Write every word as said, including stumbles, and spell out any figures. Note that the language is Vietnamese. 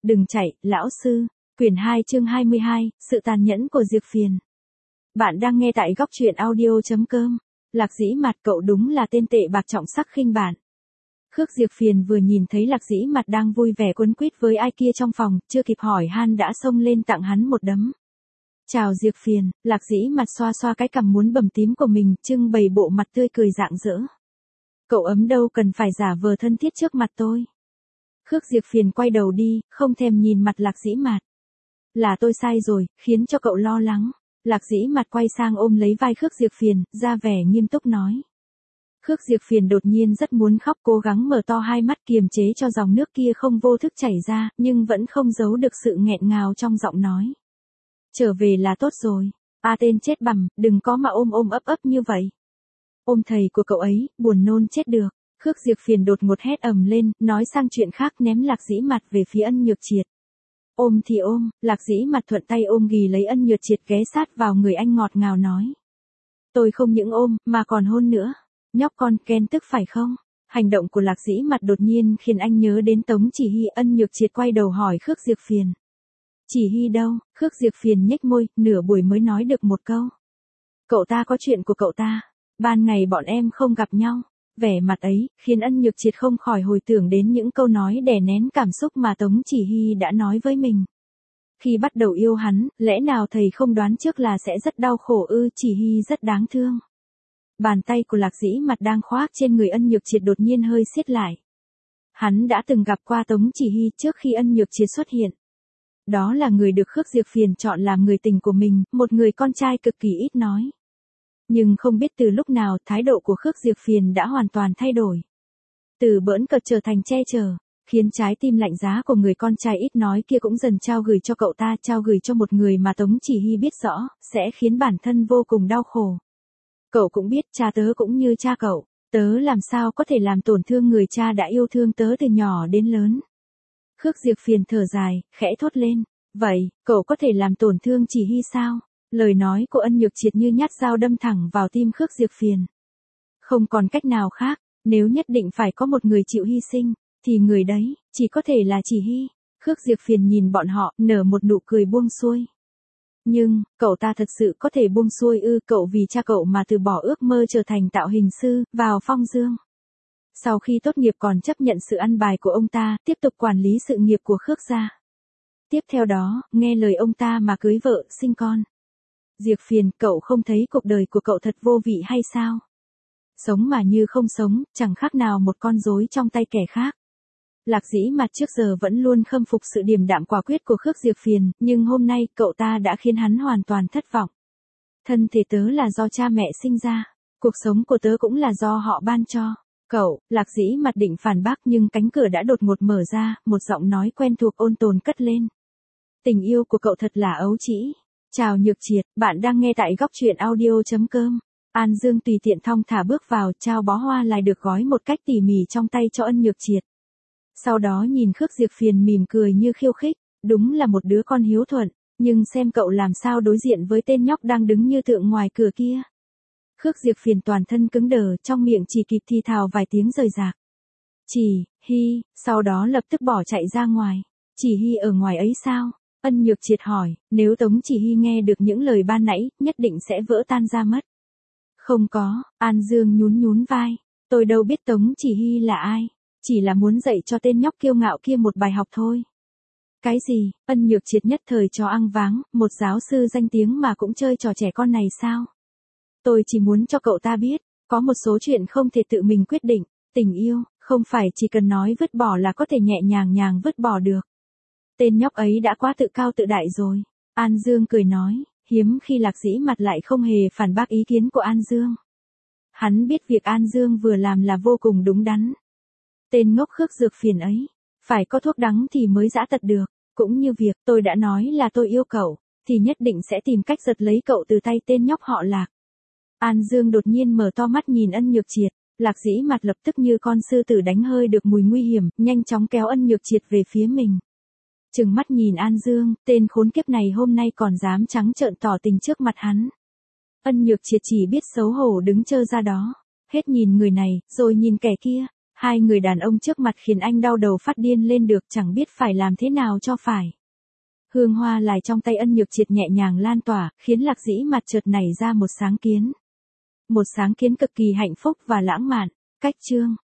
đừng chạy, lão sư. Quyển hai chương hai mươi hai, sự tàn nhẫn của Diệp Phiền. Bạn đang nghe tại góc truyện audio chấm com. Lạc Dĩ Mạt, cậu đúng là tên tệ bạc trọng sắc khinh bạn. Khước Diệp Phiền vừa nhìn thấy Lạc Dĩ Mạt đang vui vẻ quấn quýt với ai kia trong phòng, chưa kịp hỏi han đã xông lên tặng hắn một đấm. Chào Diệp Phiền. Lạc Dĩ Mạt xoa xoa cái cằm muốn bầm tím của mình, trưng bày bộ mặt tươi cười rạng rỡ. Cậu ấm đâu cần phải giả vờ thân thiết trước mặt tôi. Khước Diệp Phiền quay đầu đi, không thèm nhìn mặt Lạc Dĩ Mạt. Là tôi sai rồi, khiến cho cậu lo lắng. Lạc Dĩ Mạt quay sang ôm lấy vai Khước Diệp Phiền, ra vẻ nghiêm túc nói. Khước Diệp Phiền đột nhiên rất muốn khóc, cố gắng mở to hai mắt kiềm chế cho dòng nước kia không vô thức chảy ra, nhưng vẫn không giấu được sự nghẹn ngào trong giọng nói. Trở về là tốt rồi. A tên chết bằm, đừng có mà ôm ôm ấp ấp như vậy. Ôm thầy của cậu ấy, buồn nôn chết được. Khước Diệp Phiền đột ngột hét ầm lên, nói sang chuyện khác, ném Lạc Dĩ Mạt về phía Ân Nhược Triệt. Ôm thì ôm, Lạc Dĩ Mạt thuận tay ôm ghì lấy Ân Nhược Triệt, ghé sát vào người anh ngọt ngào nói. Tôi không những ôm, mà còn hôn nữa. Nhóc con ghen tức phải không? Hành động của Lạc Dĩ Mạt đột nhiên khiến anh nhớ đến Tống Chỉ Hy. Ân Nhược Triệt quay đầu hỏi Khước Diệp Phiền. Chỉ Hy đâu? Khước Diệp Phiền nhếch môi, nửa buổi mới nói được một câu. Cậu ta có chuyện của cậu ta. Ban ngày bọn em không gặp nhau. Vẻ mặt ấy, khiến Ân Nhược Triệt không khỏi hồi tưởng đến những câu nói đè nén cảm xúc mà Tống Chỉ Hy đã nói với mình. Khi bắt đầu yêu hắn, lẽ nào thầy không đoán trước là sẽ rất đau khổ ư? Chỉ Hy rất đáng thương. Bàn tay của Lạc Dĩ Mạt đang khoác trên người Ân Nhược Triệt đột nhiên hơi siết lại. Hắn đã từng gặp qua Tống Chỉ Hy trước khi Ân Nhược Triệt xuất hiện. Đó là người được Khước Diệp Phiền chọn làm người tình của mình, một người con trai cực kỳ ít nói. Nhưng không biết từ lúc nào, thái độ của Khước Diệp Phiền đã hoàn toàn thay đổi. Từ bỡn cợt trở thành che chở, khiến trái tim lạnh giá của người con trai ít nói kia cũng dần trao gửi cho cậu ta, trao gửi cho một người mà Tống Chỉ Hy biết rõ, sẽ khiến bản thân vô cùng đau khổ. Cậu cũng biết, cha tớ cũng như cha cậu, tớ làm sao có thể làm tổn thương người cha đã yêu thương tớ từ nhỏ đến lớn. Khước Diệp Phiền thở dài, khẽ thốt lên. Vậy, cậu có thể làm tổn thương Chỉ Hy sao? Lời nói của Ân Nhược Triệt như nhát dao đâm thẳng vào tim Khước Diệp Phiền. Không còn cách nào khác, nếu nhất định phải có một người chịu hy sinh, thì người đấy, chỉ có thể là Chỉ Hy. Khước Diệp Phiền nhìn bọn họ, nở một nụ cười buông xuôi. Nhưng, cậu ta thật sự có thể buông xuôi ư? Cậu vì cha cậu mà từ bỏ ước mơ trở thành tạo hình sư, vào Phong Dương. Sau khi tốt nghiệp còn chấp nhận sự ăn bài của ông ta, tiếp tục quản lý sự nghiệp của Khước gia. Tiếp theo đó, nghe lời ông ta mà cưới vợ, sinh con. Diệp Phiền, cậu không thấy cuộc đời của cậu thật vô vị hay sao? Sống mà như không sống, chẳng khác nào một con rối trong tay kẻ khác. Lạc Dĩ Mạt trước giờ vẫn luôn khâm phục sự điềm đạm quả quyết của Khước Diệp Phiền, nhưng hôm nay cậu ta đã khiến hắn hoàn toàn thất vọng. Thân thể tớ là do cha mẹ sinh ra, cuộc sống của tớ cũng là do họ ban cho. Cậu, Lạc Dĩ Mạt định phản bác nhưng cánh cửa đã đột ngột mở ra, một giọng nói quen thuộc ôn tồn cất lên. Tình yêu của cậu thật là ấu trĩ. Chào Nhược Triệt, bạn đang nghe tại góc truyện audio chấm com. An Dương tùy tiện thong thả bước vào, trao bó hoa lại được gói một cách tỉ mỉ trong tay cho Ân Nhược Triệt. Sau đó nhìn Khước Diệp Phiền mỉm cười như khiêu khích, đúng là một đứa con hiếu thuận, nhưng xem cậu làm sao đối diện với tên nhóc đang đứng như tượng ngoài cửa kia. Khước Diệp Phiền toàn thân cứng đờ, trong miệng chỉ kịp thì thào vài tiếng rời rạc. Chỉ Hy, sau đó lập tức bỏ chạy ra ngoài. Chỉ Hy ở ngoài ấy sao? Ân Nhược Triệt hỏi, nếu Tống Chỉ Hy nghe được những lời ban nãy, nhất định sẽ vỡ tan ra mất. Không có, An Dương nhún nhún vai. Tôi đâu biết Tống Chỉ Hy là ai, chỉ là muốn dạy cho tên nhóc kiêu ngạo kia một bài học thôi. Cái gì? Ân Nhược Triệt nhất thời cho ăn váng, một giáo sư danh tiếng mà cũng chơi trò trẻ con này sao? Tôi chỉ muốn cho cậu ta biết, có một số chuyện không thể tự mình quyết định, tình yêu, không phải chỉ cần nói vứt bỏ là có thể nhẹ nhàng nhàng vứt bỏ được. Tên nhóc ấy đã quá tự cao tự đại rồi. An Dương cười nói, hiếm khi Lạc Dĩ Mạt lại không hề phản bác ý kiến của An Dương. Hắn biết việc An Dương vừa làm là vô cùng đúng đắn. Tên ngốc Khước Diệp Phiền ấy, phải có thuốc đắng thì mới giã tật được, cũng như việc tôi đã nói là tôi yêu cậu, thì nhất định sẽ tìm cách giật lấy cậu từ tay tên nhóc họ Lạc. An Dương đột nhiên mở to mắt nhìn Ân Nhược Triệt, Lạc Dĩ Mạt lập tức như con sư tử đánh hơi được mùi nguy hiểm, nhanh chóng kéo Ân Nhược Triệt về phía mình. Trừng mắt nhìn An Dương, tên khốn kiếp này hôm nay còn dám trắng trợn tỏ tình trước mặt hắn. Ân Nhược Triệt chỉ biết xấu hổ đứng trơ ra đó, hết nhìn người này, rồi nhìn kẻ kia, Hai người đàn ông trước mặt khiến anh đau đầu phát điên lên được, chẳng biết phải làm thế nào cho phải. Hương hoa lại trong tay Ân Nhược Triệt nhẹ nhàng lan tỏa, khiến Lạc Dĩ Mạt chợt nảy ra một sáng kiến. Một sáng kiến cực kỳ hạnh phúc và lãng mạn. Cách chương